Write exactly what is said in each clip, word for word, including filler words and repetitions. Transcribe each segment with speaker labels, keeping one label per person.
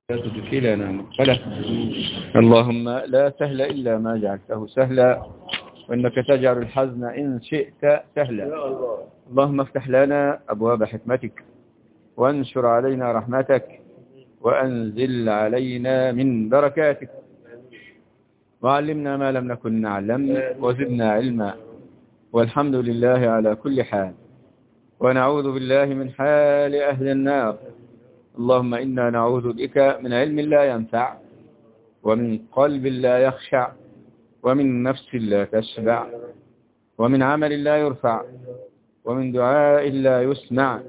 Speaker 1: لا تدخلنا مدخله. اللهم لا سهل إلا ما جعلته سهلا، وإنك تجعل الحزن إن شئت سهلا. اللهم افتح لنا أبواب حكمتك، وانشر علينا رحمتك، وأنزل علينا من بركاتك، وعلمنا ما لم نكن نعلم، وزدنا علما، والحمد لله على كل حال. ونعوذ بالله من حال أهل النار. اللهم إنا نعوذ بك من علم لا ينفع، ومن قلب لا يخشع، ومن نفس لا تشبع، ومن عمل لا يرفع، ومن دعاء لا يسمع.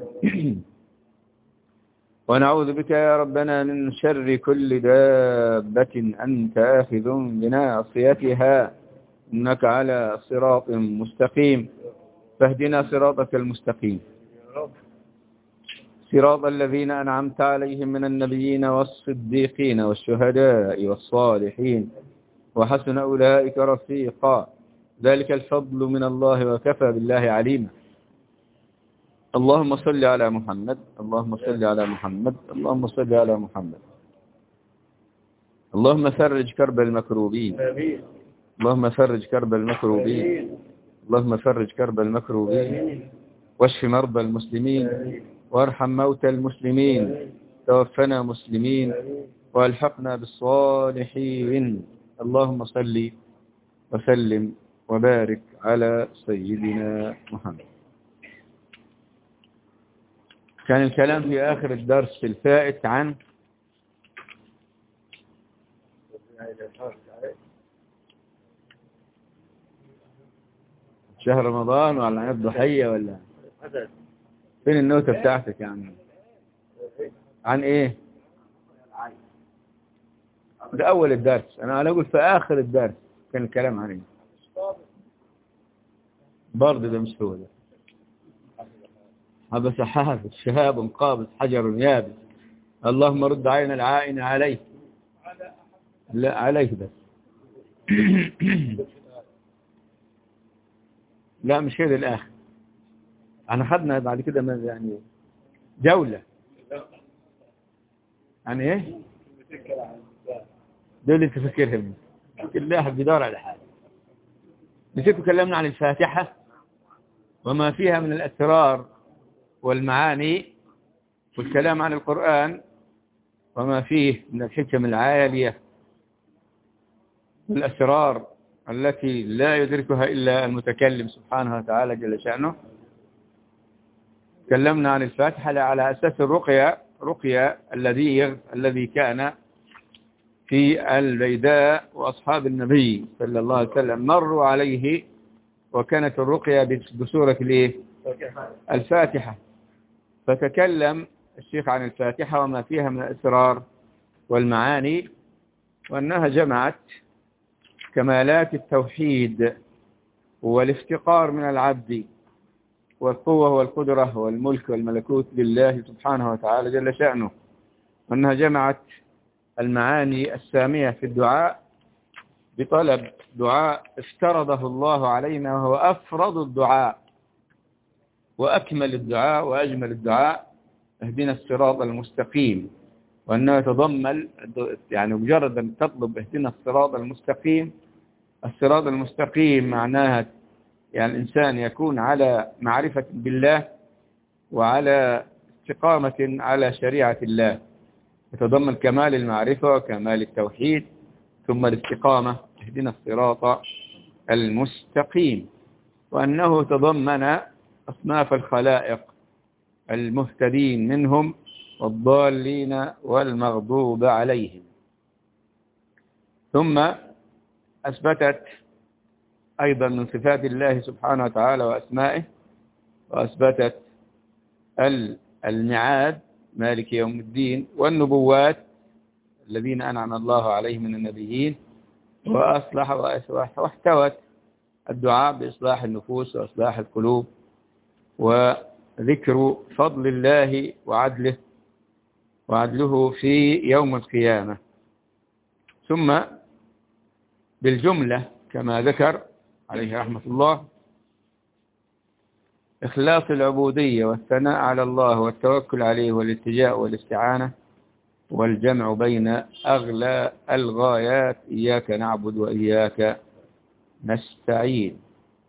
Speaker 1: ونعوذ بك يا ربنا من شر كل دابة أنت آخذ بناصيتها، إنك على صراط مستقيم، فاهدنا صراطك المستقيم، صراط الذين أنعمت عليهم من النبيين والصديقين والشهداء والصالحين، وحسن أولئك رفيقا، ذلك الفضل من الله وكفى بالله عليما. اللهم صل على محمد، اللهم صل على محمد، اللهم صل على محمد. اللهم فرج كرب المكروبين، اللهم فرج كرب المكروبين، اللهم فرج كرب المكروبين، واشف مرضى المسلمين، وارحم موتى المسلمين، توفنا مسلمين، والحقنا بالصالحين. اللهم صل وسلم وبارك على سيدنا محمد. كان الكلام في آخر الدرس الفائت عن شهر رمضان ولا عن الضحية ولا فين النوتة بتاعتك يعني عن ايه؟ ده اول الدرس. انا اقول في اخر الدرس كان الكلام عن ايه؟ برضه ده مش هو ده. هذا سحاب شهاب قابس حجر يابس، اللهم رد عين العائن عليه، لا عليه بس. لا مش هذا الاخر. احنا خدنا بعد كده يعني جولة عن ايه؟ دول اللي تفكرهم كل واحد بيدور على حاجه. نسيت تكلمنا عن الفاتحة وما فيها من الأسرار والمعاني، والكلام عن القرآن وما فيه من الحكم العالية والأسرار التي لا يدركها إلا المتكلم سبحانه وتعالى جل شأنه. تكلمنا عن الفاتحة على أساس الرقية، رقية الذي الذي كان في البيداء وأصحاب النبي صلى الله عليه وسلم مروا عليه، وكانت الرقية بسورة الفاتحة. فتكلم الشيخ عن الفاتحة وما فيها من الأسرار والمعاني، وأنها جمعت كمالات التوحيد والافتقار من العبد، والقوة والقدرة والملك والملكوت لله سبحانه وتعالى جل شأنه، وأنها جمعت المعاني السامية في الدعاء بطلب دعاء افترضه الله علينا، وهو أفرض الدعاء وأكمل الدعاء وأجمل الدعاء، اهدنا الصراط المستقيم. وأنه يتضمن يعني مجرد أن تطلب اهدنا الصراط المستقيم، الصراط المستقيم معناها يعني الإنسان يكون على معرفة بالله وعلى استقامة على شريعة الله، يتضمن كمال المعرفة وكمال التوحيد ثم الاستقامة، اهدنا الصراط المستقيم. وأنه تضمن أصناف الخلائق، المهتدين منهم والضالين والمغضوب عليهم. ثم أثبتت أيضا من صفات الله سبحانه وتعالى وأسمائه، وأثبتت الميعاد مالك يوم الدين، والنبوات الذين أنعم الله عليهم من النبيين، وأصلح وأصلح، واحتوت الدعاء بإصلاح النفوس وإصلاح القلوب، وذكر فضل الله وعدله وعدله في يوم القيامة. ثم بالجملة كما ذكر عليه رحمة الله إخلاص العبودية والثناء على الله والتوكل عليه والالتجاء والاستعانة والجمع بين أغلى الغايات إياك نعبد وإياك نستعين.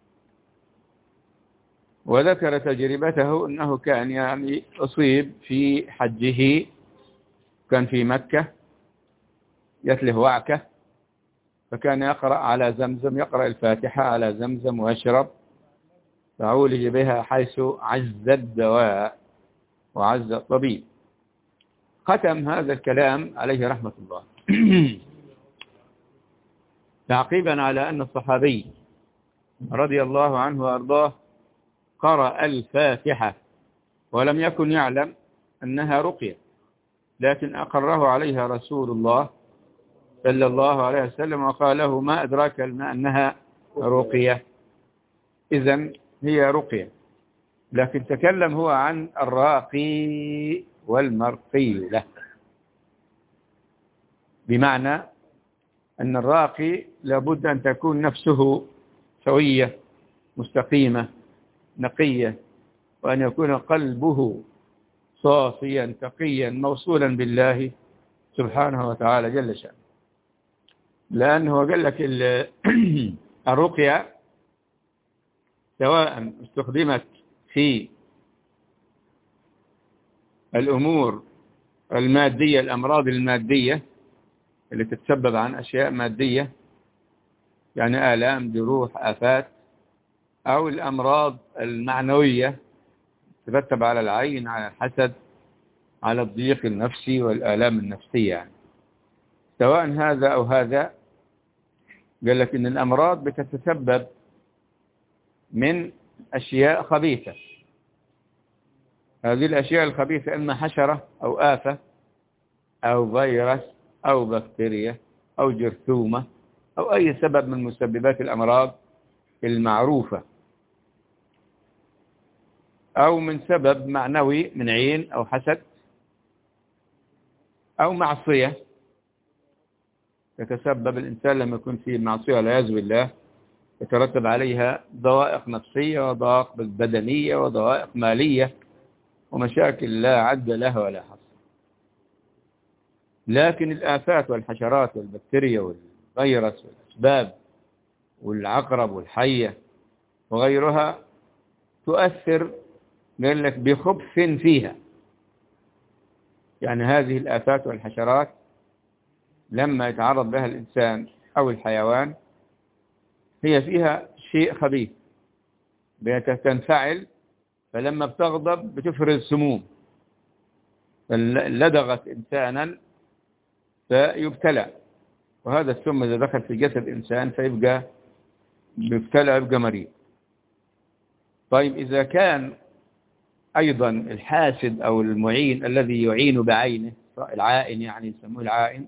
Speaker 1: وذكر تجربته أنه كان يعني أصيب في حجه، كان في مكة يتله وعكة، فكان يقرأ على زمزم، يقرأ الفاتحة على زمزم ويشرب، فعولج بها حيث عز الدواء وعز الطبيب. ختم هذا الكلام عليه رحمة الله تعقيبا على أن الصحابي رضي الله عنه وأرضاه قرأ الفاتحة ولم يكن يعلم أنها رقية، لكن أقره عليها رسول الله صلى الله عليه وسلم وقال له ما أدراك أنها رقية، إذن هي رقية. لكن تكلم هو عن الراقي والمرقي له، بمعنى أن الراقي لابد أن تكون نفسه سوية مستقيمة نقية، وأن يكون قلبه صافيا تقيا موصولا بالله سبحانه وتعالى جل شأنه. لأنه قال لك الرقية سواء استخدمت في الأمور المادية، الأمراض المادية اللي تتسبب عن أشياء مادية يعني آلام جروح آفات، أو الأمراض المعنوية ترتب على العين، على الحسد، على الضيق النفسي والآلام النفسية يعني. سواء هذا أو هذا، قال لك إن الأمراض بتتسبب من أشياء خبيثة. هذه الأشياء الخبيثة إما حشرة أو آفة أو فيروس أو بكتيريا أو جرثومة أو أي سبب من مسببات الأمراض المعروفة، أو من سبب معنوي من عين أو حسد أو معصية يتسبب الإنسان لما يكون في معصية والعياذ بالله، يترتب عليها ضوائق نفسية وضوائق بدنية وضوائق مالية ومشاكل لا عد لها ولا حصر. لكن الآفات والحشرات والبكتيريا والفيروس والأسباب والعقرب والحية وغيرها تؤثر قال لك بخبث فيها. يعني هذه الآفات والحشرات لما يتعرض لها الإنسان أو الحيوان هي فيها شيء خبيث بتنفعل، فلما بتغضب بتفرز سموم، لدغت إنسانا فيبتلع، وهذا السم إذا دخل في جسد إنسان فيبقى بيبتلع، يبقى مريض. طيب إذا كان أيضا الحاسد أو المعين الذي يعين بعينه، العائن يعني يسموه العائن،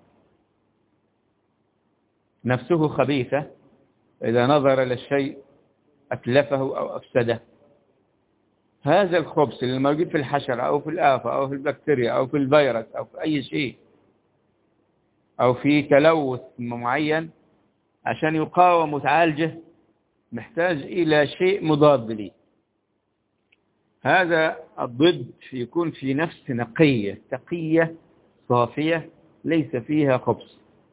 Speaker 1: نفسه خبيثة، إذا نظر إلى الشيء أتلفه أو أفسده. هذا الخبث اللي موجود في الحشرة أو في الآفة أو في البكتيريا أو في الفيروس أو في أي شيء أو في تلوث معين، عشان يقاوم وتعالجه محتاج إلى شيء مضاد ليه. هذا الضد يكون في نفس نقية تقية صافية ليس فيها خبث.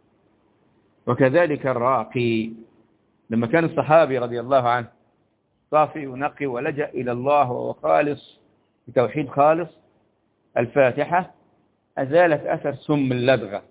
Speaker 1: وكذلك الراقي، لما كان الصحابي رضي الله عنه صافي ونقي ولجأ إلى الله وهو خالص بتوحيد خالص، الفاتحة أزالت أثر سم اللدغة.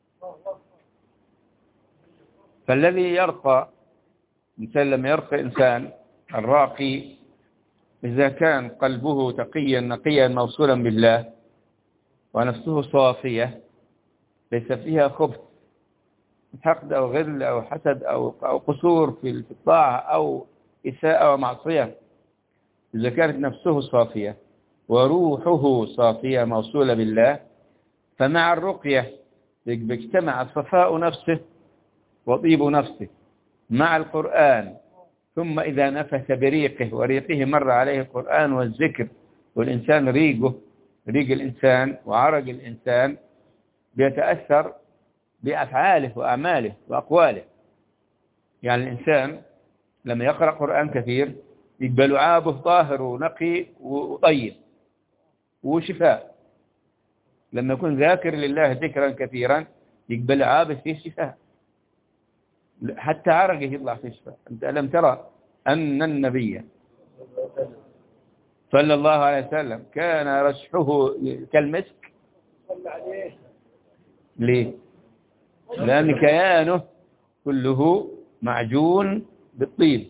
Speaker 1: فالذي يرقى إنسان، لما يرقى إنسان الراقي، إذا كان قلبه تقيا نقيا موصولا بالله ونفسه صافية ليس فيها خبث حقد أو غل أو حسد أو أو قصور في الطاعة أو إساءة ومعصية، إذا كانت نفسه صافية وروحه صافية موصولة بالله، فمع الرقية بيجتمع صفاء نفسه وطيب نفسه مع القرآن. ثم إذا نفث بريقه، وريقه مر عليه القرآن والذكر، والإنسان ريقه ريق الإنسان وعرق الإنسان بيتأثر بأفعاله وأعماله وأقواله. يعني الإنسان لما يقرأ قرآن كثير يقبل لعابه طاهر ونقي وطيب وشفاء. لما يكون ذاكر لله ذكرا كثيرا يقبل عابس فيه شفاء، حتى عرقه يطلع فيه شفاء. أنت ألم ترى أن النبي صلى الله عليه وسلم كان رشحه كالمسك؟ ليه؟ لأن كيانه كله معجون بالطيب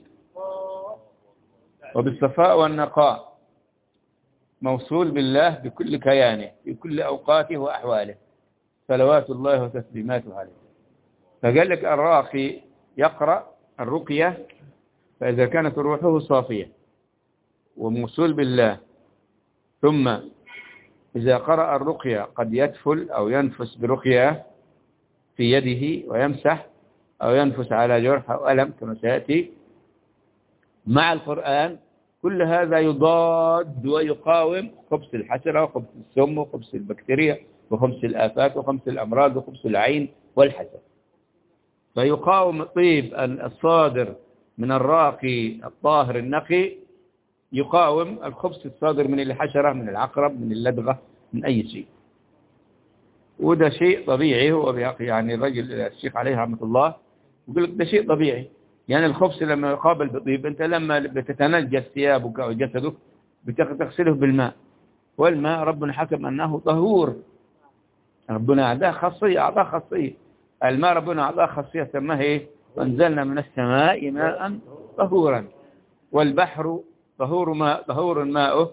Speaker 1: وبالصفاء والنقاء، موصول بالله بكل كيانه في كل أوقاته وأحواله صلوات الله وتسليماته عليه. فقال لك الراقي يقرأ الرقية، فإذا كانت روحه صافية وموصول بالله، ثم إذا قرأ الرقية قد يتفل أو ينفس برقية في يده ويمسح، أو ينفس على جرح أو ألم كما سيأتي مع القرآن، كل هذا يضاد ويقاوم خبث الحشرة وخبث السم وخبث البكتيريا وخبث الآفات وخبث الأمراض وخبث العين والحسد. فيقاوم الطيب الصادر من الراقي الطاهر النقي، يقاوم الخبث الصادر من الحشرة، من العقرب، من اللدغة، من أي شيء. وده شيء طبيعي. هو يعني الرجل الشيخ عليه رحمة الله يقول لك ده شيء طبيعي. يعني الخبث لما يقابل بطيب، أنت لما بتتنجس ثيابك أو جسدك بتغسله بالماء، والماء ربنا حكم أنه طهور. ربنا أعطاه خاصية أعطاه خاصية الماء ربنا أعطاه خاصية سماها إيه؟ وأنزلنا من السماء ماء طهورا، والبحر طهور ماء طهور ماؤه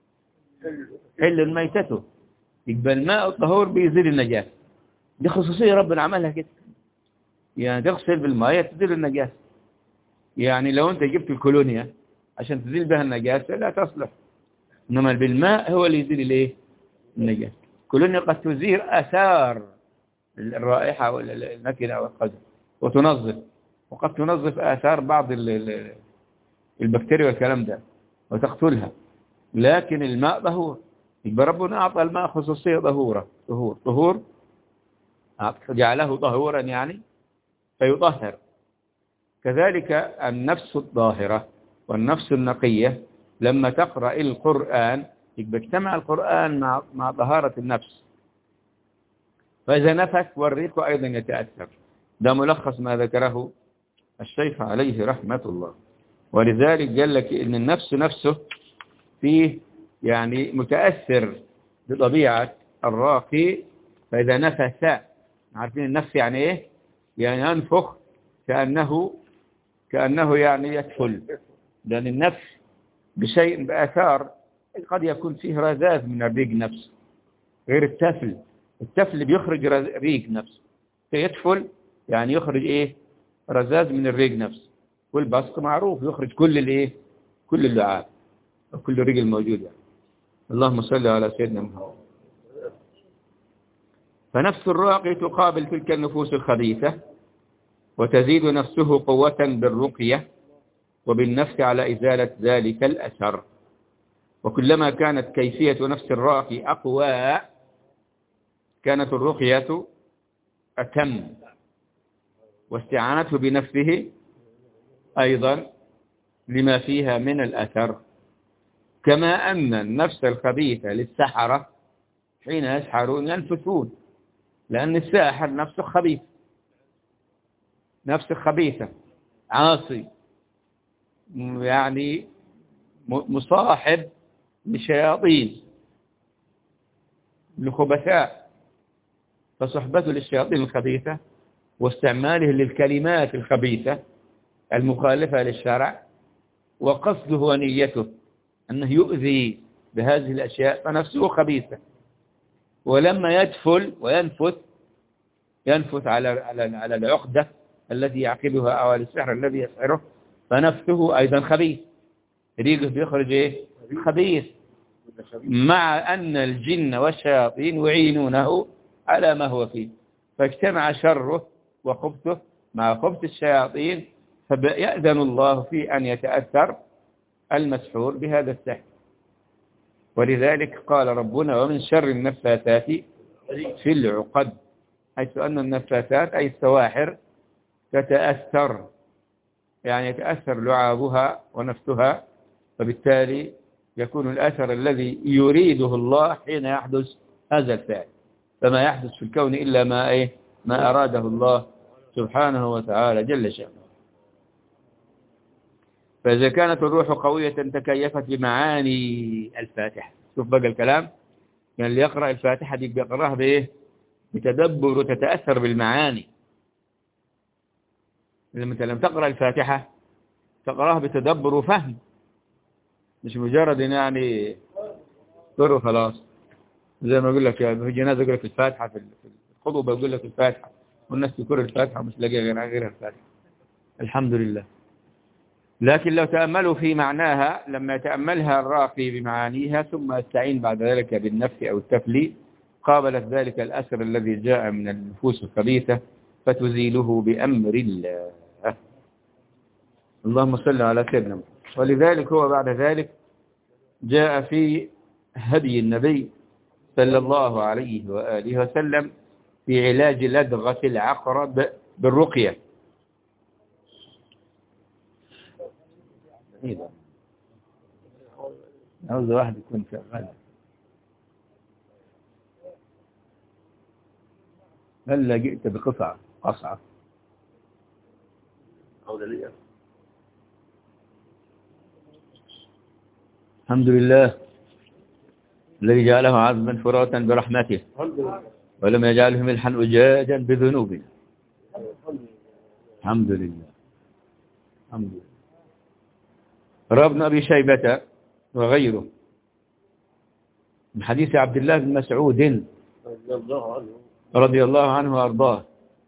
Speaker 1: حل ميتته. يبقى الماء الطهور بيزيل النجاسة، دي خصوصية ربنا عملها كده. يعني تغسل بالماء تزيل النجاسة. يعني لو أنت جبت الكولونيا عشان تزيل بها النجاسة لا تصلح، إنما بالماء هو اللي يزيل الايه؟ النجاسة. الكولونيا قد تزيل آثار الرائحة والنكهة أو القذر وتنظف، وقد تنظف آثار بعض البكتيريا والكلام ده وتقتلها، لكن الماء طهور. يبقى ربنا أعطى الماء خصوصية طهورة طهور طهور جعله طهورا يعني فيطهر. كذلك النفس الطاهرة والنفس النقية لما تقرأ القرآن يبقى اجتمع القرآن مع مع طهارة النفس، فإذا نفس والريق أيضا يتأثر. ده ملخص ما ذكره الشيخ عليه رحمة الله. ولذلك قال لك إن النفس نفسه فيه يعني متأثر بطبيعة الراقي، فإذا نفس، عارفين النفس يعني إيه؟ يعني ينفخ كأنه كأنه يعني يدخل، لأن النفس بشيء بآثار قد يكون فيه رذاذ من الريق نفسه غير التفل. التفل بيخرج ريق نفسه، فيدفل يعني يخرج إيه؟ رذاذ من الريق نفسه. والبصق معروف يخرج كل الإيه؟ كل اللعاب وكل الريق الموجود يعني. اللهم صل على سيدنا محمد. فنفس الراقي تقابل تلك النفوس الخبيثة وتزيد نفسه قوة بالرقية وبالنفس على إزالة ذلك الأثر. وكلما كانت كيفية نفس الراقي أقوى كانت الرقية أتم، واستعانته بنفسه أيضا لما فيها من الأثر. كما أن النفس الخبيثة للسحرة حين يسحرون ينفثون، لأن الساحر نفسه خبيث، نفسه خبيثة عاصي يعني مصاحب لشياطين لخبثاء، فصحبته للشياطين الخبيثة واستعماله للكلمات الخبيثة المخالفة للشرع، وقصده ونيته أنه يؤذي بهذه الأشياء، فنفسه خبيثة. ولما يدفل وينفث ينفث على على على العقدة التي يعقدها أو السحر الذي يسحره، فنفسه أيضا خبيث، ريقه بيخرج إيه؟ خبيث، مع أن الجن والشياطين يعينونه على ما هو فيه. فاجتمع شره وخبثه مع خبث الشياطين، فيأذن الله في أن يتأثر المسحور بهذا السحر. ولذلك قال ربنا ومن شر النفاثات في العقد، حيث أن النفاثات أي السواحر تتأثر، يعني يتأثر لعابها ونفسها، فبالتالي يكون الأثر الذي يريده الله حين يحدث هذا الفعل. فما يحدث في الكون إلا ما إيه ما أراده الله سبحانه وتعالى جل شأنه. فإذا كانت الروح قوية تكيفت بمعاني الفاتحة. شوف بقى الكلام، يعني اللي يقرأ الفاتحة دي بيقرأها بإيه؟ بتدبر وتتأثر بالمعاني. لما أنت لم تقرأ الفاتحة تقرأها بتدبر وفهم، مش مجرد يعني قرأ خلاص. زي ما أقول لك في الجنازة يقول لك الفاتحة، في الخطبة يقول لك الفاتحة، والناس تقرأ الفاتحة ومش لاقي غيرها الفاتحة. الحمد لله. لكن لو تأملوا في معناها، لما يتأملها الراقي بمعانيها ثم يستعين بعد ذلك بالنفي أو التفلي، قابلت ذلك الأثر الذي جاء من النفوس الخبيثة فتزيله بأمر الله. اللهم صل على سيدنا محمد. ولذلك هو بعد ذلك جاء في هدي النبي صلى الله عليه وآله وسلم في علاج لدغة العقرب بالرقية. إيه عاوز واحد يكون شغال. هلا جئت بقطعة قصعة الحمد لله الذي جعله عذبا فراتا برحمته ولم يجعله ملحا أجاجا بذنوبنا. الحمد لله. الحمد لله. روى ابن أبي شيبة وغيره من حديث عبد الله بن مسعود رضي الله عنه وأرضاه،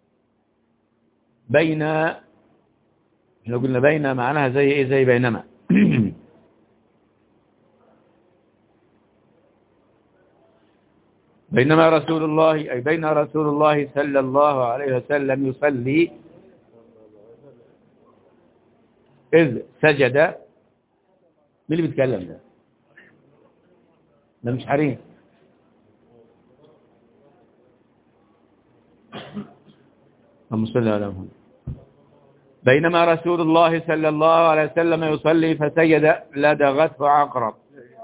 Speaker 1: بين احنا قلنا بين معناها زي ايه؟ زي بينما. بينما رسول الله أي بين رسول الله صلى الله عليه وسلم يصلي إذ سجد. مين اللي بيتكلم ده؟ ده مش حريم. اللهم صل على محمد. بينما رسول الله صلى الله عليه وسلم يصلي فسجد لدغته عقرب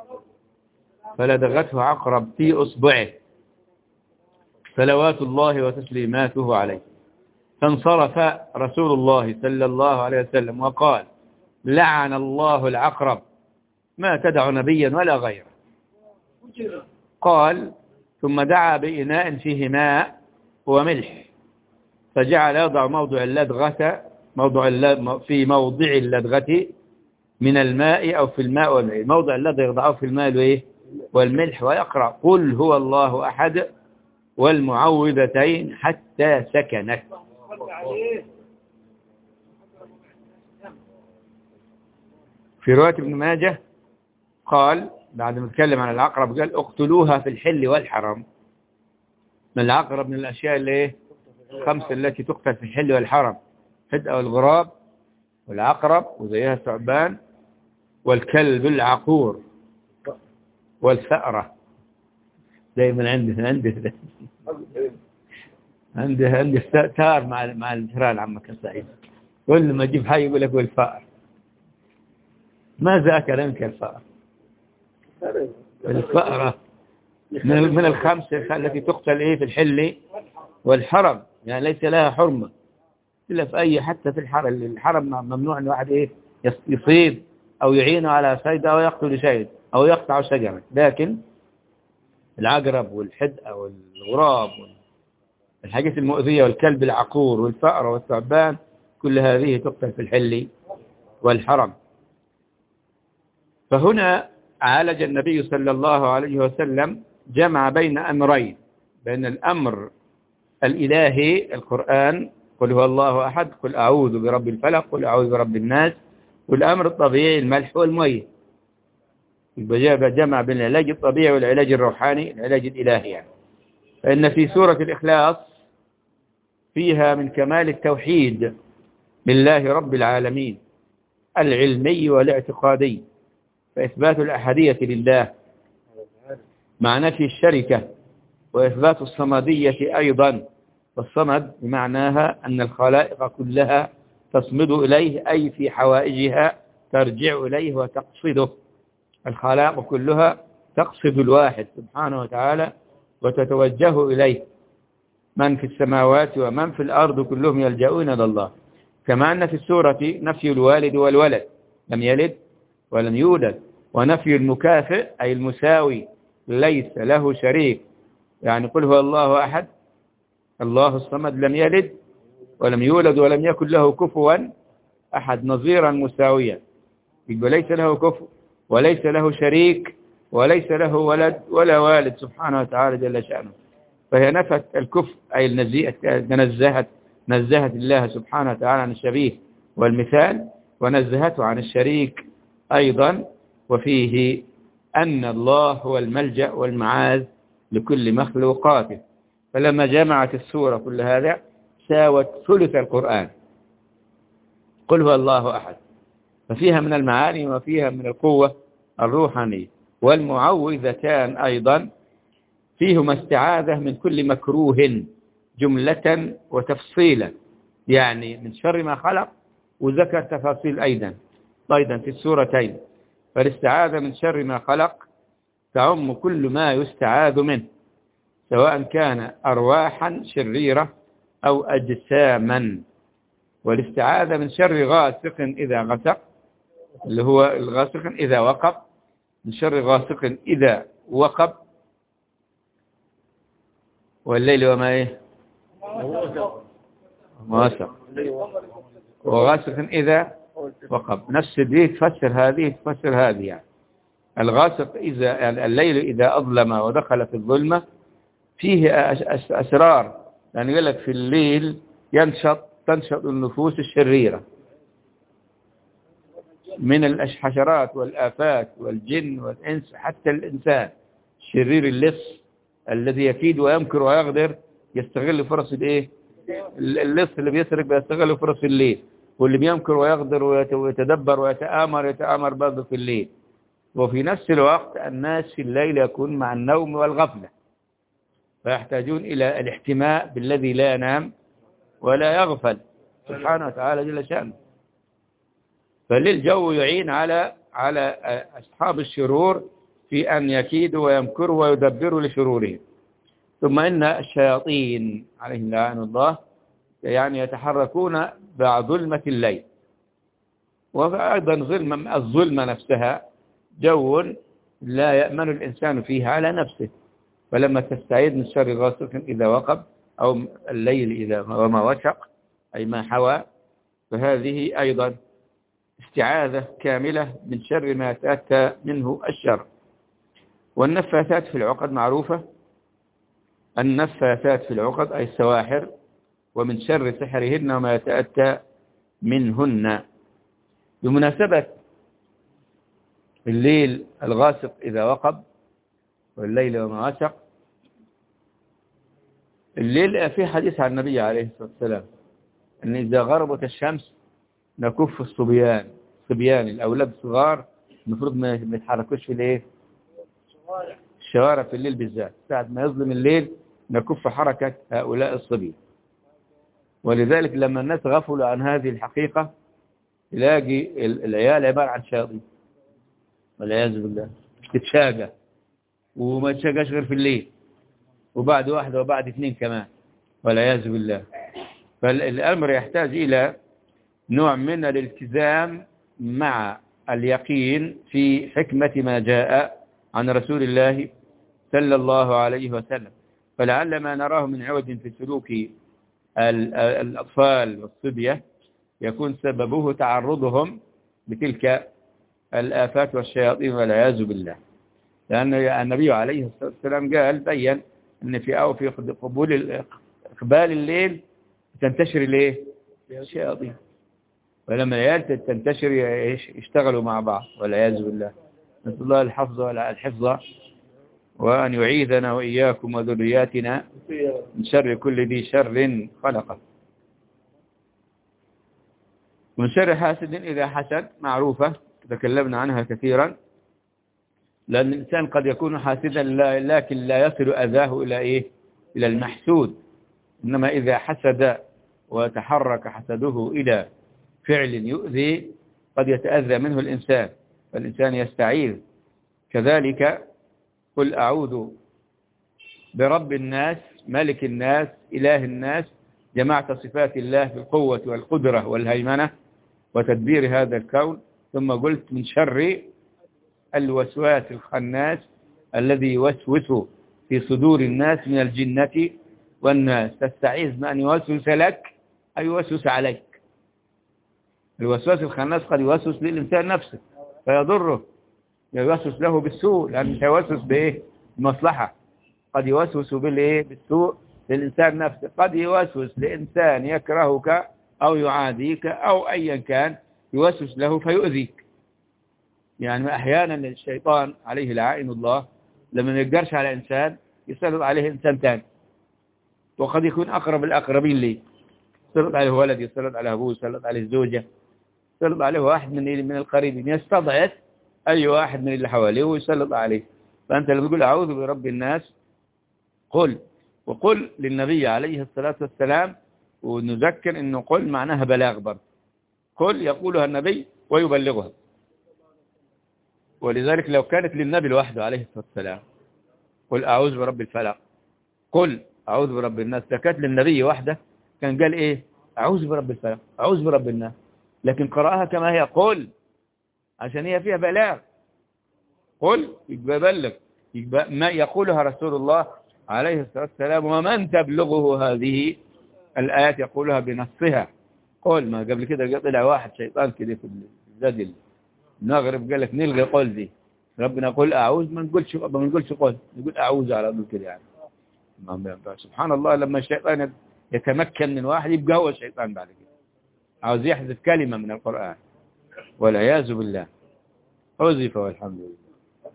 Speaker 1: فلدغته عقرب في أصبعه صلوات الله وتسليماته عليه، فانصرف رسول الله صلى الله عليه وسلم وقال: لعن الله العقرب ما تدع نبيا ولا غيره. قال: ثم دعا بإناء فيه ماء وملح فجعل يضع موضع اللدغة موضع في موضع اللدغة من الماء أو في الماء والماء. موضع اللدغة يضعه في الماء والملح ويقرأ: قل هو الله أحد والمعوذتين حتى سكنت. في رواية ابن ماجه قال بعد ما تكلم عن العقرب قال: اقتلوها في الحل والحرم. من العقرب من الأشياء اللي ايه خمسة التي تقتل في الحل والحرم: حدأ والغراب والعقرب وزيها الثعبان والكلب العقور والثأرة. دائما عندي عندي عندي عندي تار مع مع الجيران عمك السعيد، كل ما اجيب حي يقول لك والفأر. ماذا أكل منك الفأر؟ الفأرة من من الخمسة التي تقتل ايه في الحل والحرم، يعني ليس لها حرمة إلا في أي، حتى في الحرم. الحرم ممنوع أن واحد إيه يصيد أو يعينه على صيد أو يقتل شيء أو يقطع شجرة. لكن العقرب والحدأ والغراب والحاجات المؤذية والكلب العقور والفأر والثعبان كل هذه تقتل في الحل والحرم. فهنا عالج النبي صلى الله عليه وسلم جمع بين أمرين: بين الأمر الإلهي القرآن قل هو الله أحد، قل أعوذ برب الفلق، قل أعوذ برب الناس، والأمر الطبيعي الملح والمية. يبقى جمع بين العلاج الطبيعي والعلاج الروحاني العلاج الإلهي يعني. فإن في سورة الإخلاص فيها من كمال التوحيد لله رب العالمين العلمي والاعتقادي، فإثبات الأحدية لله مع نفي الشركة، وإثبات الصمدية أيضا. والصمد بمعناها أن الخلائق كلها تصمد إليه، أي في حوائجها ترجع إليه وتقصده. الخلائق كلها تقصد الواحد سبحانه وتعالى وتتوجه إليه. من في السماوات ومن في الأرض كلهم يلجؤون إلى الله. كما أن في السورة نفي الوالد والولد، لم يلد ولم يولد، ونفي المكافئ أي المساوي، ليس له شريك، يعني قل هو الله أحد الله الصمد لم يلد ولم يولد ولم يكن له كفوا أحد، نظيرا مساويا، يقول ليس له كفو وليس له شريك وليس له ولد ولا والد سبحانه وتعالى جل شأنه. فهي نفت الكفء أي النزيهة، نزهت نزهت الله سبحانه وتعالى عن الشبيه والمثال، ونزهته عن الشريك أيضا. وفيه أن الله هو الملجأ والمعاذ لكل مخلوقاته. فلما جمعت السورة كل هذا ساوت ثلث القرآن، قل هو الله أحد، ففيها من المعاني وفيها من القوة الروحانية. والمعوذتان أيضا فيهما استعاذة من كل مكروه جملة وتفصيلا، يعني من شر ما خلق، وذكر تفاصيل أيضا أيضا في السورتين. فالاستعاذة من شر ما خلق تعم كل ما يستعاذ منه، سواء كان أرواحا شريرة أو أجساما. والاستعاذة من شر غاسق إذا غسق، اللي هو الغاسق إذا وقب، من شر غاسق إذا وقب، والليل وما إيه واسق، وغاسق إذا وقب. نفس دي تفسر هذه تفسر هذه. يعني الغاسق إذا يعني الليل إذا أظلم ودخل في الظلمة فيه أسرار، يعني يقول لك في الليل ينشط تنشط النفوس الشريرة من الحشرات والآفات والجن والإنس، حتى الإنسان شرير اللص الذي يكيد ويمكر ويغدر يستغل فرص الايه اللص اللي بيسرق بيستغل فرص الليل، واللي بيمكر ويغدر ويتدبر ويتآمر يتآمر برضه في الليل. وفي نفس الوقت الناس في الليل يكون مع النوم والغفلة، فيحتاجون إلى الاحتماء بالذي لا ينام ولا يغفل سبحانه وتعالى جل شأنه. فالليل جو يعين على على أصحاب الشرور في أن يكيدوا ويمكروا ويدبروا لشرورهم. ثم إن الشياطين عليهم لعان الله يعني يتحركون بظلمة الليل، وأيضا ظلم الظلمة نفسها جو لا يأمن الإنسان فيها على نفسه. فلما تستعيد من شر غاسق إذا وقب أو الليل إذا وما وشق أي ما حوى، فهذه أيضا استعاذة كاملة من شر ما تأتى منه الشر. والنفاثات في العقد معروفة، النفاثات في العقد أي السواحر، ومن شر سحرهن وما يتأتى منهن. بمناسبة الليل الغاسق إذا وقب والليل وما وسق، الليل في حديث عن النبي عليه الصلاة والسلام أن إذا غربت الشمس نكف الصبيان، صبيان الأولاد الصغار المفروض ما يتحركوش في الايه الشوارع في الليل بالذات، ساعة ما يظلم الليل نكف حركة هؤلاء الصبي. ولذلك لما الناس غفلوا عن هذه الحقيقة تلاقي العيال عبارة عن شياطين والعياذ بالله، تتشاقى وما تشاقاش غير في الليل، وبعد واحدة وبعد اثنين كمان والعياذ بالله. فالأمر يحتاج إلى نوع من الالتزام مع اليقين في حكمة ما جاء عن رسول الله صلى الله عليه وسلم. فلعل ما نراه من عوج في سلوك الأطفال والصبية يكون سببه تعرضهم لتلك الآفات والشياطين والعياذ بالله. لأن النبي عليه الصلاة والسلام قال بيّن أن في أو في قبول إقبال الليل تنتشر ليه الشياطين، ولما العيال تنتشر يشتغلوا مع بعض والعياذ بالله. نسأل الله الحفظ والحفظ، وأن يعيذنا وإياكم وذرياتنا من شر كل ذي شر خلقه. من شر حاسد إذا حسد معروفة تكلمنا عنها كثيرا، لأن الإنسان قد يكون حاسدا لكن لا يصل أذاه إلى إيه إلى المحسود، إنما إذا حسد وتحرك حسده إلى فعل يؤذي قد يتأذى منه الإنسان، فالإنسان يستعيذ. كذلك قل أعوذ برب الناس ملك الناس إله الناس، جمعت صفات الله في القوة والقدرة والهيمنة وتدبير هذا الكون، ثم قلت من شر الوسواس الخناس الذي يوسوس في صدور الناس من الجنة والناس. تستعيذ من أن يوسوس لك أو يوسوس عليك. الوسواس الخناس قد يوسوس للإنسان نفسه فيضره، يوسوس له بالسوء، لأن يوسوس بإيه؟ بمصلحة. قد يوسوس بالإيه؟ بالسوء للإنسان نفسه. قد يوسوس لإنسان يكرهك أو يعاديك أو أيا كان، يوسوس له فيؤذيك. يعني أحيانا الشيطان عليه لعائن الله لما ما يقدرش على إنسان يسلط عليه إنسان ثاني، وقد يكون أقرب الأقربين ليه، يسلط عليه ولد، يسلط عليه أبوه، يسلط عليه الزوجة، يسلط عليه واحد من من القريبين، يستضعف أي واحد من اللي حواليه ويسلط عليه. فأنت لما تقول أعوذ برب الناس قل، وقل للنبي عليه الصلاة والسلام، ونذكر أنه قل معناها بلاغ برضه. قل يقولها النبي ويبلغها، ولذلك لو كانت للنبي لوحده عليه الصلاة والسلام قل أعوذ برب الفلق، قل أعوذ برب الناس، لكانت للنبي وحده كان قال إيه؟ أعوذ برب الفلق، أعوذ برب الناس، لكن قرأها كما هي قل عشان هي فيها بلاغ. قل يبقى بلغ، يبقى ما يقولها رسول الله عليه الصلاة والسلام، ومن تبلغه هذه الآيات يقولها بنصها. قل، ما قبل كده طلع واحد شيطان كده في الزاد المغرب قال لك نلغي قل دي، ربنا قل أعوذ، ما نقولش ما نقولش قل، نقول أعوذ على طول كده. يعني سبحان الله، لما الشيطان يتمكن من واحد يبقى هو الشيطان بعد كده، عاوز يحذف كلمة من القرآن والعياذ بالله. حذف والحمد لله.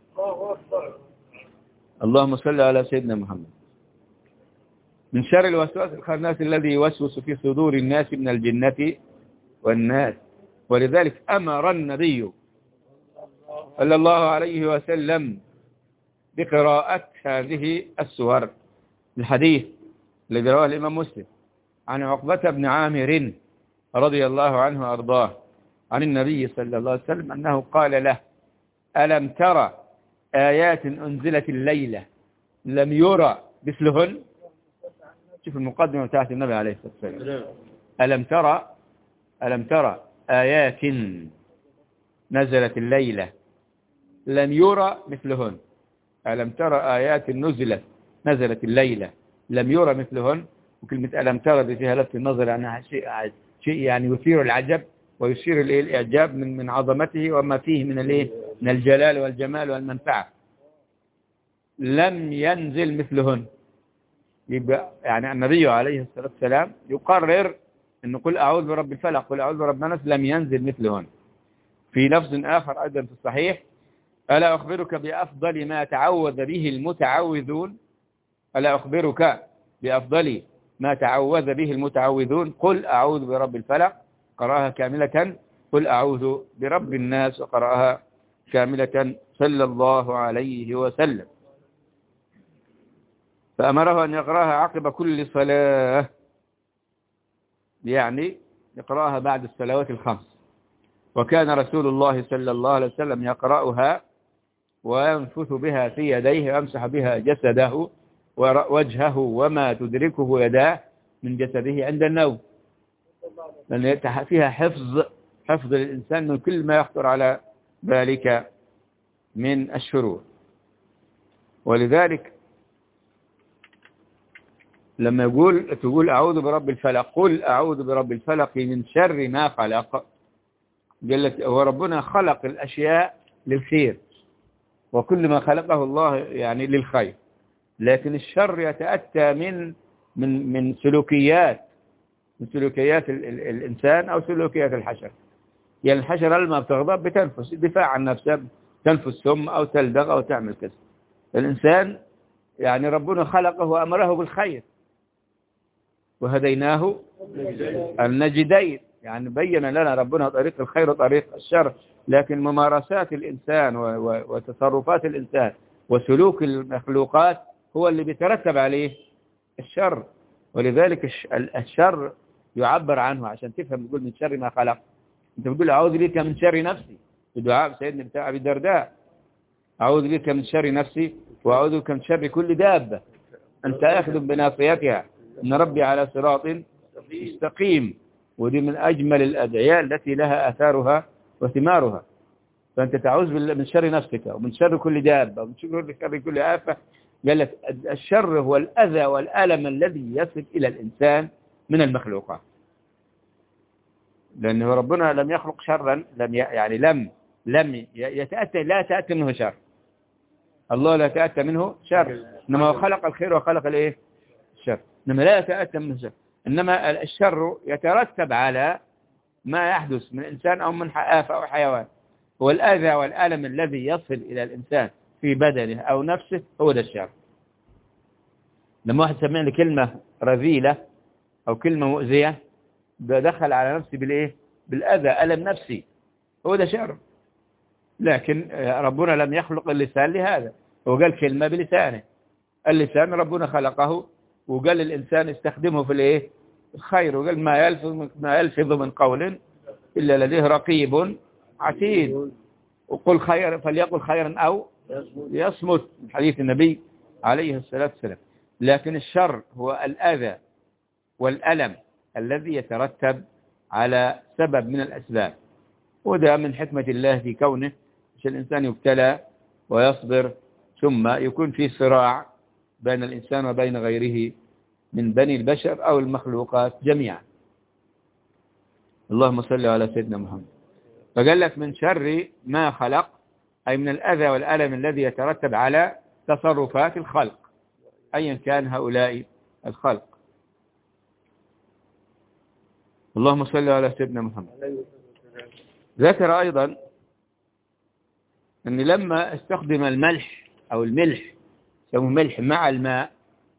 Speaker 1: اللهم صل على سيدنا محمد. من شر الوسواس الخناس الذي يوسوس في صدور الناس من الجنة والناس. ولذلك أمر النبي صلى الله عليه وسلم بقراءة هذه السور. الحديث الذي رواه الإمام مسلم عن عقبة بن عامر رضي الله عنه وأرضاه عن النبي صلى الله عليه وسلم أنه قال له: ألم ترى آيات أنزلت الليلة لم يرى مثلهن؟ شوف المقدمة بتاعت النبي عليه الصلاة والسلام. ألم ترى ألم ترى آيات نزلت الليلة لم يرى مثلهن. ألم ترى آيات نزلت نزلت الليلة لم يرى مثلهن. وكلمة ألم ترى دي فيها لفت النظر عنها شيء شيء يعني يثير العجب ويثير الايه الإعجاب من من عظمته وما فيه من الايه من الجلال والجمال والمنفعة. لم ينزل مثلهن، يبقى يعني النبي عليه الصلاة والسلام يقرر أن قل أعوذ برب الفلق قل أعوذ برب الناس لم ينزل مثلهن. في لفظ آخر أيضا في الصحيح: ألا أخبرك بأفضل ما تعوذ به المتعوذون ألا أخبرك بأفضل ما تعوذ به المتعوذون قل أعوذ برب الفلق، قرأها كاملة قل أعوذ برب الناس، وقرأها كاملة صلى الله عليه وسلم. فأمره أن يقرأها عقب كل صلاة، يعني يقرأها بعد الصلوات الخمس. وكان رسول الله صلى الله عليه وسلم يقرأها وينفث بها في يديه ويمسح بها جسده ووجهه وما تدركه يداه من جسده عند النوم، لأن فيها حفظ حفظ الإنسان من كل ما يخطر على ذلك من الشرور. ولذلك لما يقول تقول أعوذ برب الفلق قل أعوذ برب الفلق من شر ما خلق، قالت هو ربنا خلق الأشياء للخير، وكل ما خلقه الله يعني للخير، لكن الشر يتأتى من من من سلوكيات من سلوكيات ال ال الإنسان أو سلوكيات الحشر. يعني الحشرة لما بتغضب بتنفس دفاع عن نفسها، تنفس سم أو تلدغ أو تعمل كذا. الإنسان يعني ربنا خلقه وأمره بالخير وهديناه النجدين، يعني بين لنا ربنا طريق الخير وطريق الشر، لكن ممارسات الإنسان وتصرفات الإنسان وسلوك المخلوقات هو اللي بيترتب عليه الشر. ولذلك الشر يعبر عنه عشان تفهم. تقول من شر ما خلق، انت بتقول أعوذ بك من شر نفسي في دعاء سيدنا بتاع أبي الدرداء: أعوذ بك من شر نفسي وأعوذ بك من شر كل دابة. أنت آخذ بناصيتها إن ربي على صراط مستقيم. ودي من أجمل الأدعية التي لها آثارها وثمارها. فأنت تعوذ من شر نفسك ومن شر كل دابة ومن شر كل آفة. قال لك الشر هو الأذى والألم الذي يصل إلى الإنسان من المخلوقات، لأنه ربنا لم يخلق شرا، لم يعني لم لم يتأتى لا يتأتى منه شر. الله لا يتأتى منه شر، إنما هو خلق الخير وخلق الإيه؟ الشر. إنما لا يتأتى منه شر، إنما الشر يترتب على ما يحدث من إنسان أو من آفة أو حيوان. هو الأذى والألم الذي يصل إلى الإنسان في بدنه أو نفسه، هو ده الشر. لما واحد سمعني كلمة رذيلة أو كلمة مؤذية، ده دخل على نفسي بالإيه؟ بالأذى، ألم نفسي، هو ده شر. لكن ربنا لم يخلق اللسان لهذا، هو قال كلمة بلسانه. اللسان ربنا خلقه وقال الإنسان استخدمه في الإيه؟ الخير. وقال ما يلفظ ما يلفظ من قول إلا لديه رقيب عتيد. وقل خير فليقل خيرا أو يصمت، حديث النبي عليه الصلاة والسلام. لكن الشر هو الأذى والألم الذي يترتب على سبب من الأسباب، وده من حكمة الله في كونه عشان الإنسان يبتلى ويصبر، ثم يكون في صراع بين الإنسان وبين غيره من بني البشر أو المخلوقات جميعا. اللهم صل على سيدنا محمد. فقال لك من شر ما خلق، أي من الأذى والألم الذي يترتب على تصرفات الخلق أيا كان هؤلاء الخلق. اللهم صل على سيدنا محمد. ذكر أيضا أن لما استخدم الملح أو الملح، يسموه ملح مع الماء،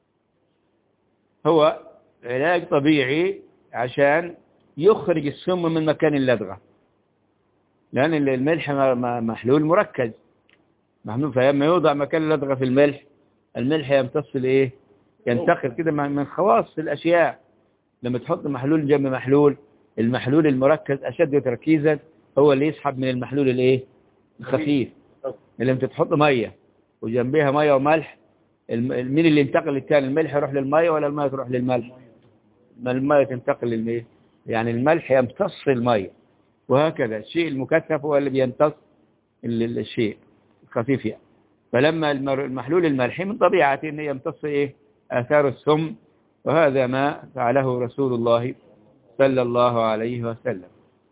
Speaker 1: هو علاج طبيعي عشان يخرج السم من مكان اللدغة، لأن الملح محلول مركز محلول، فلما يوضع مكان اللدغة في الملح، الملح يمتص إيه؟ ينتقل كده من خواص الأشياء. لما تحط محلول جنب محلول، المحلول المركز أشد تركيزا هو اللي يسحب من المحلول الإيه؟ الخفيف. لما تحط مية وجنبها مية وملح، مين اللي ينتقل للثاني؟ الملح يروح للمية ولا المية تروح للملح؟ المية تنتقل للمية، يعني الملح يمتص المية، وهكذا الشيء المكثف هو اللي بيمتص الشيء الخفيف يعني. فلما المحلول الملحي من طبيعته انه يمتص ايه؟ آثار السم، وهذا ما فعله رسول الله صلى الله عليه وسلم.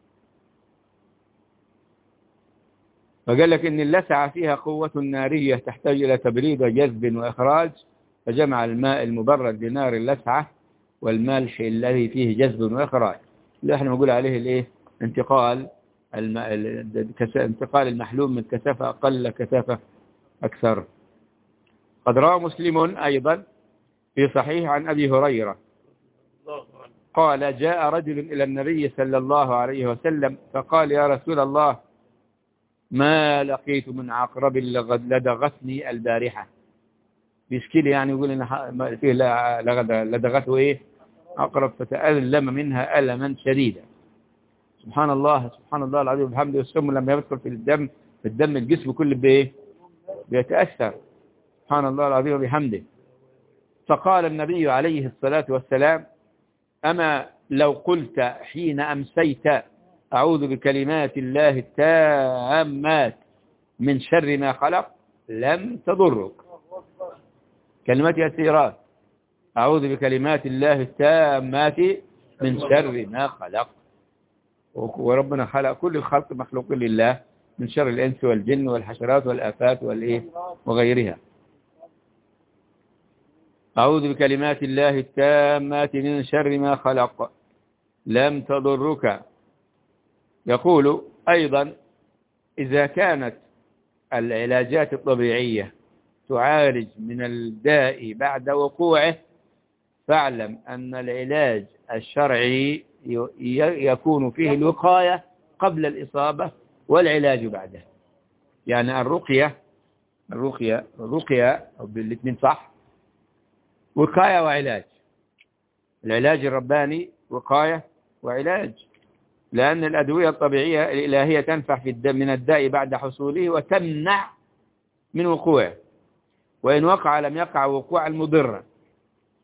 Speaker 1: فقال لك ان اللسعة فيها قوة نارية تحتاج الى تبريد وجذب واخراج، فجمع الماء المبرد بنار اللسعة والملح الذي فيه جذب واخراج، اللي احنا بنقول عليه الايه؟ انتقال الم... انتقال المحلول من كثافة اقل لكثافة اكثر. قد روى مسلم ايضا في صحيح عن ابي هريرة قال: جاء رجل الى النبي صلى الله عليه وسلم فقال: يا رسول الله، ما لقيت من عقرب لدغتني البارحة. بيشكي لي يعني، يقول ان فيه لدغته ايه؟ عقرب، فتألم منها ألما شديدا. سبحان الله سبحان الله العظيم والحمد لله. السم لما يدخل في الدم في الدم الجسم كله بايه؟ بيتأثر. سبحان الله العظيم وبحمده. فقال النبي عليه الصلاة والسلام: أما لو قلت حين أمسيت أعوذ بكلمات الله التامات من شر ما خلق لم تضرك. كلمات يسيرات: أعوذ بكلمات الله التامات من شر ما خلق. وربنا خلق كل الخلق مخلوق لله من شر الإنس والجن والحشرات والآفات والإيه وغيرها. أعوذ بكلمات الله التامات من شر ما خلق لم تضرك. يقول أيضا: إذا كانت العلاجات الطبيعية تعالج من الداء بعد وقوعه، فاعلم أن العلاج الشرعي يكون فيه الوقاية قبل الإصابة والعلاج بعدها. يعني الرقية الرقية الرقية بالاثنين صح، وقاية وعلاج. العلاج الرباني وقاية وعلاج، لأن الأدوية الطبيعية الإلهية تنفع في الدم من الداء بعد حصوله وتمنع من وقوعه، وإن وقع لم يقع وقوعا مضرا.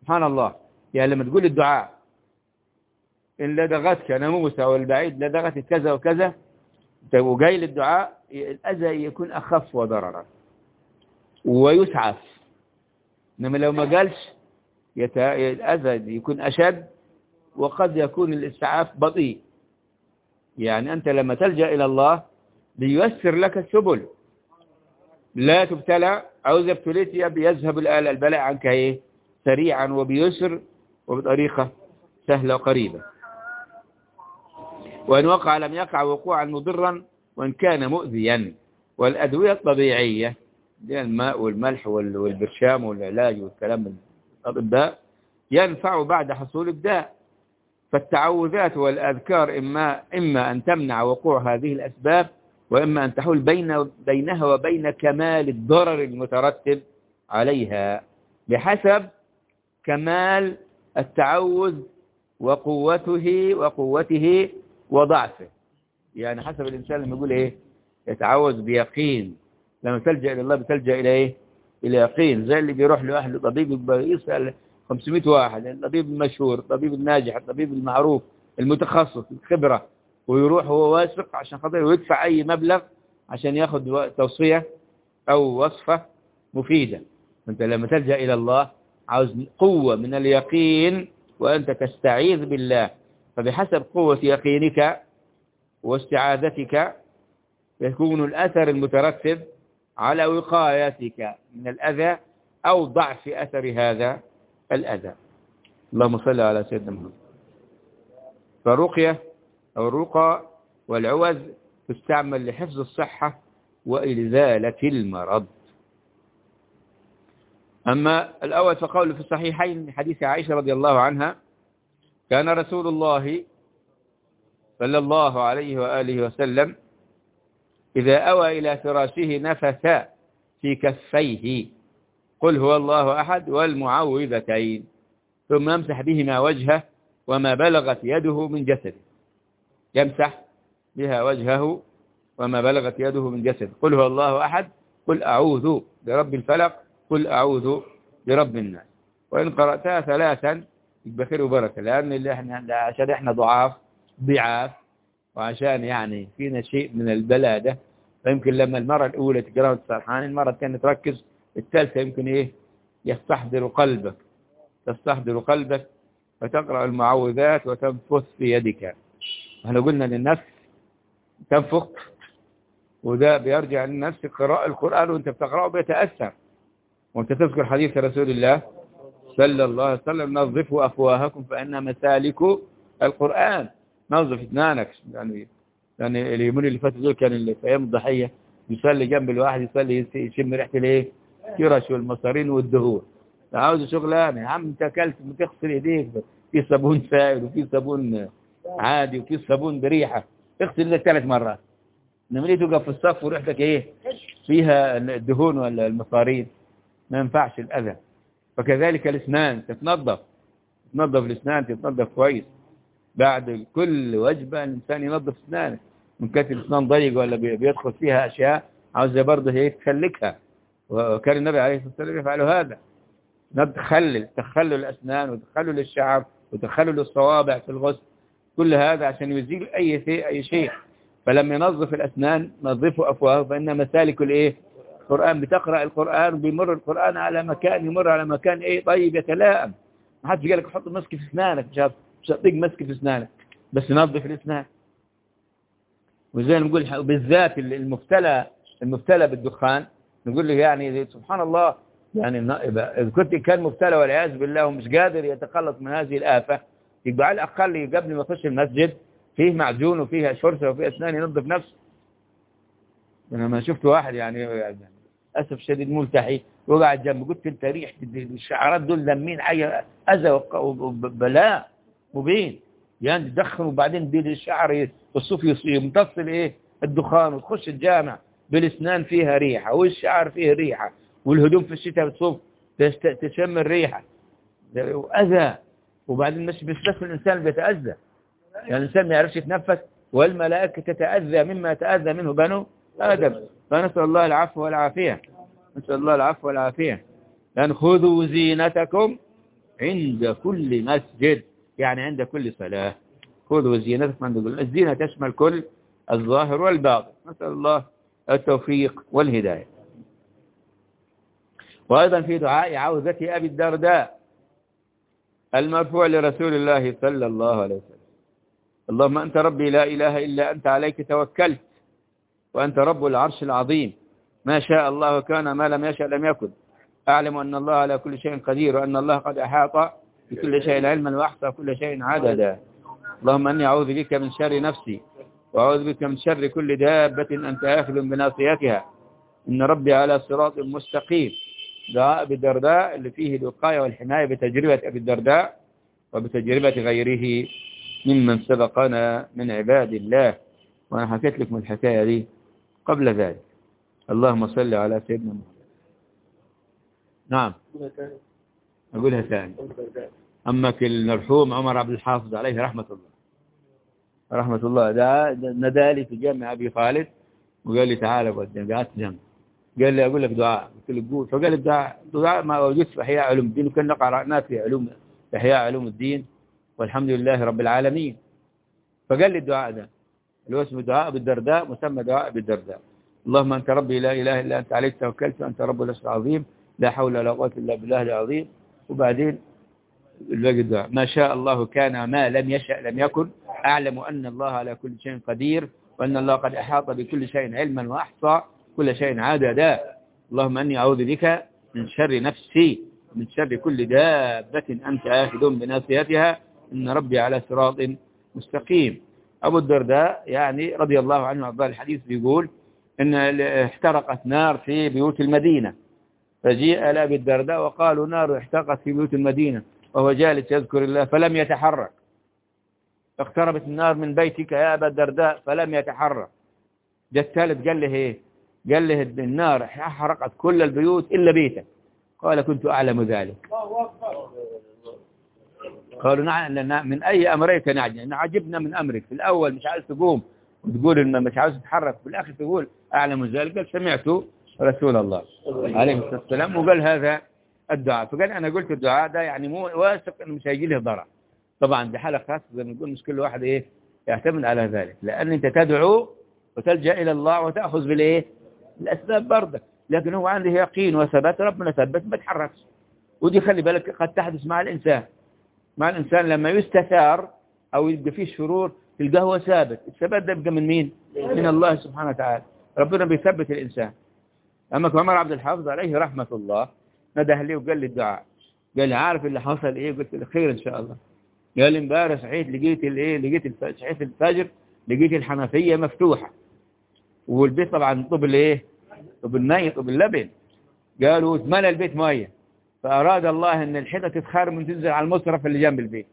Speaker 1: سبحان الله. يعني لما تقول الدعاء إن لدغتك ناموسة والبعيد لدغتك كذا وكذا، وجاي للدعاء الأذى يكون أخف وضررا ويسعف. إنما لو ما قالش يت... الأذى يكون أشد، وقد يكون الإسعاف بطيء. يعني أنت لما تلجأ إلى الله لييسر لك السبل، لا تبتلى، أو إذا ابتليت يذهب البلاء عنك إيه سريعا وبيسر وبطريقة سهلة وقريبة. وإن وقع لم يقع وقوعا مضرا وإن كان مؤذيا. والأدوية الطبيعية دي الماء والملح والبرشام والعلاج والكلام الأطباء ينفع بعد حصول الداء. فالتعوذات والأذكار إما, إما أن تمنع وقوع هذه الأسباب، وإما أن تحول بين بينها وبين كمال الضرر المترتب عليها بحسب كمال التعوذ وقوته وقوته وضعفه. يعني حسب الإنسان لما يقول إيه يتعوذ بيقين، لما تلجأ إلى الله بتلجأ إلى إيه إلى يقين. زي اللي بيروح لأهل طبيب يسأل خمسمائة واحد، الطبيب المشهور، الطبيب الناجح، الطبيب المعروف المتخصص الخبرة، ويروح هو واثق عشان خاطر ويدفع أي مبلغ عشان ياخد توصية أو وصفة مفيدة. أنت لما تلجأ إلى الله عاوز قوة من اليقين وأنت تستعيذ بالله، فبحسب قوة يقينك واستعاذتك يكون الأثر المترتب على وقايتك من الأذى أو ضعف أثر هذا الأذى. اللهم صل على سيدنا محمد. فالرقية أو الرقى والعوذ تستعمل لحفظ الصحة وإزالة المرض. أما الأول فقوله في الصحيحين حديث عائشة رضي الله عنها كان رسول الله صلى الله عليه وآله وسلم إذا أوى إلى فراشه نفث في كفيه قل هو الله أحد والمعوذتين، ثم يمسح بهما وجهه وما بلغت يده من جسده. يمسح بها وجهه وما بلغت يده من جسده. قل هو الله أحد، قل أعوذ برب الفلق، قل أعوذ برب الناس. وإن قرأتها ثلاثا يبقى خير وبركة، لأن اللي احنا عشان احنا ضعاف ضعاف وعشان يعني فينا شيء من البلادة، فيمكن لما المرة الأولى تقرأ السرحان المرة الثانية تركز، الثالثة يمكن إيه يستحضر قلبك تستحضر قلبك فتقرأ المعوذات وتنفث في يدك. احنا قلنا للنفس تنفخ، وده بيرجع للنفس قراءة القرآن وانت بتقرأه بيتأثر. وانت تذكر حديث رسول الله صلى الله عليه وسلم نظفوا أفواهكم فإنها مسالك القرآن. نظف اثنانك. يعني يعني اليومين اللي فاتوا دول كان اللي في أيام الضحية يصلي جنب الواحد يصلي يشم ريحة الايه كرش والمصارين والدهور. عاوز شغلانه يا عم، انت اكلت بتغسل ايديك في صابون سائل وفي صابون عادي وفي صابون بريحه، اغسل ايدك ثلاث مرات. انما ليه تقف في الصف وريحتك ايه فيها الدهون ولا المصارين؟ ما ينفعش الاذى. فكذلك الاسنان تتنظف تنظف الاسنان تتنظف كويس. بعد كل وجبه الانسان ينظف اسنانه، من كانت الاسنان ضيقه ولا بيدخل فيها اشياء عاوزه برضه هيك تخلكها. وكان النبي عليه الصلاه والسلام يفعل هذا، تخلل تخلل الأسنان وتخلل الشعر وتخلل الصوابع في الغسل، كل هذا عشان يزيل أي شيء أي شيء. فلما ينظف الأسنان نظفوا أفواه فإنها مسالك الإيه القرآن. بتقرأ القرآن وبيمر القرآن على مكان يمر على مكان إيه طيب يتلائم. ما حدش قال لك حط مسك في أسنانك، مش مش هتطيق مسك في أسنانك، بس نظف الأسنان. وزي نقول بالذات المبتلى المبتلى بالدخان نقول له يعني سبحان الله، يعني إذا كنت كان مبتلى والعياذ بالله ومش قادر يتخلص من هذه الآفة، يبقى على الأقل قبل ما يخش المسجد فيه معجون وفيه شرطة وفيه أسنان ينظف نفسه. أنا ما شفت واحد يعني, يعني أسف شديد ملتحي وقعد جنب، قلت انت ريح الشعرات دول لمين حاجة أذى وبلاء مبين، يعني تدخن وبعدين بين الشعر والصوف يمتص ايه الدخان، وتخش الجامع بالاسنان فيها ريحة والشعر فيه ريحة والهدوم في الشتاء بتصوف تشم الريحة وأذى. وبعدين مش بس الإنسان بيتأذى، يعني الإنسان ما يعرفش يتنفس والملائكة تتأذى مما يتأذى منه بنو آدم. فنسأل الله العفو والعافية، نسأل الله العفو والعافية. لأن خذوا زينتكم عند كل مسجد، يعني عند كل صلاة. خذوا زينتكم عند كل. الزينة تشمل كل الظاهر والباطن. نسأل الله التوفيق والهداية. وأيضا في دعاء عوذة أبي الدرداء المرفوع لرسول الله صلى الله عليه وسلم: اللهم أنت ربي لا إله إلا أنت عليك توكلت وأنت رب العرش العظيم، ما شاء الله كان ما لم يشأ لم يكن، أعلم أن الله على كل شيء قدير وأن الله قد أحاط بكل شيء علما وأحصى كل شيء عددا. اللهم أني أعوذ بك من شر نفسي وأعوذ بك من شر كل دابة أنت آخذ بناصيتها إن ربي على صراط مستقيم. دعاء أبي الدرداء اللي فيه الوقاية والحماية بتجربة أبي الدرداء وبتجربة غيره ممن سبقنا من عباد الله. وأنا حكيت لكم الحكاية دي قبل ذلك. اللهم صل على سيدنا محمد. نعم أقولها ثاني. أمك المرحوم عمر عبد الحافظ عليه رحمة الله رحمة الله ده ندالي في جامع أبي خالد وقال لي تعالى قدام، قعدت جنب، قال لي أقول لك دعاء، قلت له قول. فقال الدعاء دعاء ما وجدت في إحياء علوم الدين، وكنا قرأناه في علوم في إحياء علوم الدين والحمد لله رب العالمين. فقال لي الدعاء ده اللي هو اسمه دعاء أبي الدرداء، مسمى دعاء أبي الدرداء: اللهم أنت ربي لا إله إلا أنت عليك توكلت وأنت رب العرش العظيم، لا حول ولا قوة إلا بالله العظيم. وبعدين الباقي الدعاء: ما شاء الله كان ما لم يشأ لم يكن، أعلم أن الله على كل شيء قدير وأن الله قد أحاط بكل شيء علما وأحصى كل شيء عددا. اللهم أني أعوذ بك من شر نفسي من شر كل دابة أنت آخذ بناصيتها إن ربي على صراط مستقيم. أبو الدرداء يعني رضي الله عنه وأرضاه الحديث بيقول إن احترقت نار في بيوت المدينة، فجيء لأبي الدرداء وقالوا نار احترقت في بيوت المدينة وهو جالس يذكر الله فلم يتحرك. اقتربت النار من بيتك يا أبا الدرداء فلم يتحرك. جاء الثالث قال له ايه؟ قال له النار حرقت كل البيوت إلا بيتك. قال كنت أعلم ذلك. قالوا نعم من أي أمريك نعجب عجبنا من أمرك، في الأول مش عايز تقوم وتقول إن مش عايز تتحرك، في الآخر تقول أعلم ذلك. قال سمعت رسول الله عليه الصلاة والسلام وقال هذا الدعاء. فقال أنا قلت الدعاء ده يعني مو واثق إنه مش هيجي له ضرر. طبعا دي حالة خاصة زي ما نقول، مش كل واحد إيه يعتمد على ذلك، لأن أنت تدعو وتلجأ إلى الله وتأخذ بالإيه الأسباب برضه، لكن هو عنده يقين وثبات ربنا ثبت ما تحركش. ودي خلي بالك قد تحدث مع الإنسان مع الإنسان لما يستثار أو يبقى فيه شرور تلقاه هو ثابت. الثبات ده يبقى من مين؟ من الله سبحانه وتعالى. ربنا بيثبت الإنسان. أما عمر عبد الحافظ عليه رحمة الله نده لي وقال لي الدعاء، قال لي عارف اللي حصل إيه؟ قلت له خير إن شاء الله. قال لي امبارح صحيت لقيت الإيه لقيت صحيت الفجر لقيت الحنفية مفتوحة والبيت طبعا طب الإيه طب الماء طب اللبن. قالوا اتملى البيت مية، فأراد الله أن الحيطة تتخرم وتنزل على المصرف اللي جنب البيت.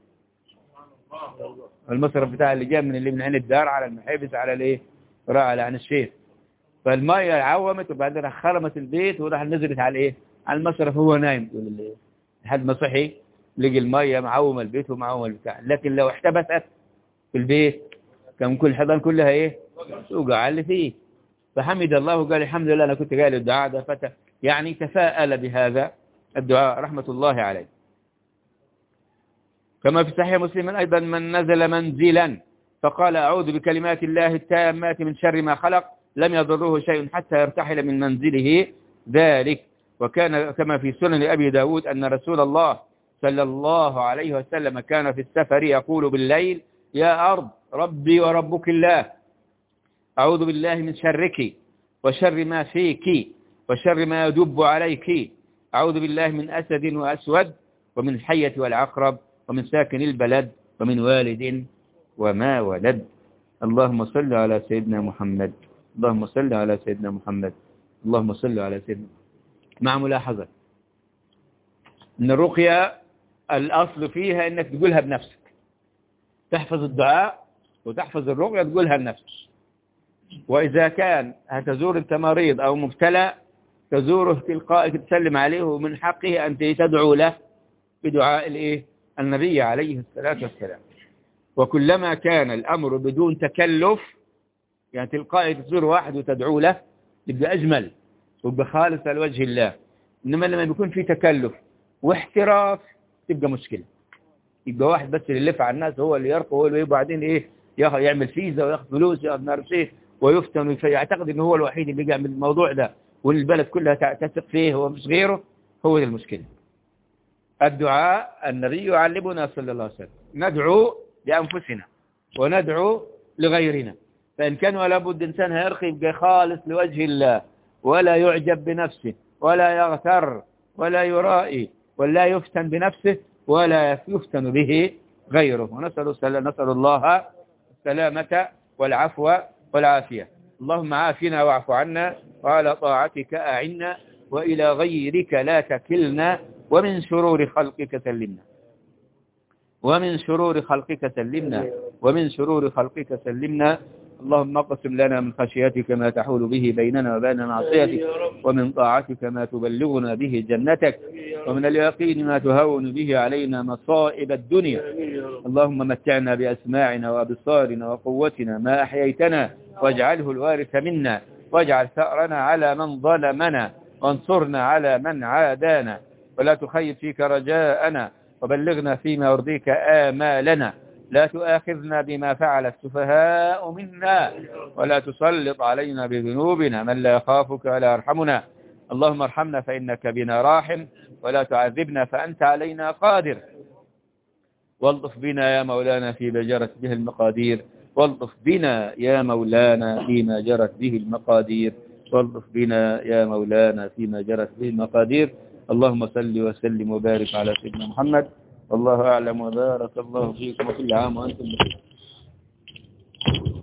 Speaker 1: المصرف بتاع اللي جنب من اللي من عين الدار على المحابس على الايه راح على عن الشيخ. فالمية عومت وبعدين خرمت البيت وراح نزلت على ايه على المصرف. هو نايم تقول اللي لحد ما صحي لقي المية معومة البيت ومعومة البتاع. لكن لو احتبست في البيت كان كل حضن كلها ايه توقع اللي فيه. فحمد الله وقال الحمد لله أنا كنت قال الدعاء ده فت يعني تفاءل بهذا الدعاء رحمة الله عليه. كما في صحيح مسلم أيضا من نزل منزلا فقال أعوذ بكلمات الله التامات من شر ما خلق لم يضره شيء حتى يرتحل من منزله ذلك. وكان كما في سنن أبي داود أن رسول الله صلى الله عليه وسلم كان في السفر يقول بالليل يا أرض ربي وربك الله أعوذ بالله من شرك وشر ما فيك وشر ما يدب عليك أعوذ بالله من أسد وأسود ومن الحية والعقرب ومن ساكن البلد ومن والد وما ولد. اللهم صل على سيدنا محمد اللهم صل على سيدنا محمد اللهم صل على سيدنا. مع ملاحظة أن الرقية الأصل فيها أنك تقولها بنفسك، تحفظ الدعاء وتحفظ الرقية تقولها لنفسك. وإذا كان هتزور أنت مريض أو مبتلى تزوره تلقائك تسلم عليه ومن حقه أن تدعو له بدعاء الإيه النبي عليه الصلاة والسلام. وكلما كان الأمر بدون تكلف يعني تلقائك تزور واحد وتدعو له يبقى أجمل ويبقى خالص لوجه الله. إنما لما بيكون في تكلف واحتراف تبقى مشكلة. يبقى واحد بس اللي يلف على الناس، هو اللي يرقى، هو اللي وبعدين ايه ياخد يعمل فيزا وياخد فلوس ياخد نعرف ايه ويفتن ويعتقد ان هو الوحيد اللي يعمل الموضوع ده والبلد كلها تثق فيه ومش غيره. هو ده المشكلة. الدعاء النبي يعلمنا صلى الله عليه وسلم ندعو لأنفسنا وندعو لغيرنا. فإن كان ولا بد إنسان هيرقي يبقى خالص لوجه الله، ولا يعجب بنفسه ولا يغتر ولا يرائي ولا يفتن بنفسه ولا يفتن به غيره. ونسأل نسأل الله السلامة والعفو والعافية. اللهم عافنا واعف عنا وعلى طاعتك أعنا وإلى غيرك لا تكلنا ومن شرور خلقك سلمنا ومن شرور خلقك سلمنا ومن شرور خلقك سلمنا. اللهم اقسم لنا من خشيتك ما تحول به بيننا وبين معصيتك، ومن طاعتك ما تبلغنا به جنتك، ومن اليقين ما تهون به علينا مصائب الدنيا. اللهم متعنا بأسماعنا وأبصارنا وقوتنا ما أحييتنا، واجعله الوارث منا، واجعل ثأرنا على من ظلمنا، وانصرنا على من عادانا، ولا تخيب فيك رجاءنا، وبلغنا فيما يرضيك آمالنا. لا تؤاخذنا بما فعل السفهاء منا، ولا تسلط علينا بذنوبنا من لا يخافك ولا يرحمنا. اللهم ارحمنا فإنك بنا راحم، ولا تعذبنا فأنت علينا قادر. والطف بنا يا مولانا فيما جرت به المقادير، والطف بنا يا مولانا فيما جرت به المقادير، والطف بنا يا مولانا فيما جرت به المقادير. اللهم صل وسلم وبارك على سيدنا محمد. والله أعلم وبارك الله فيكم، وكل عام وأنتم بخير.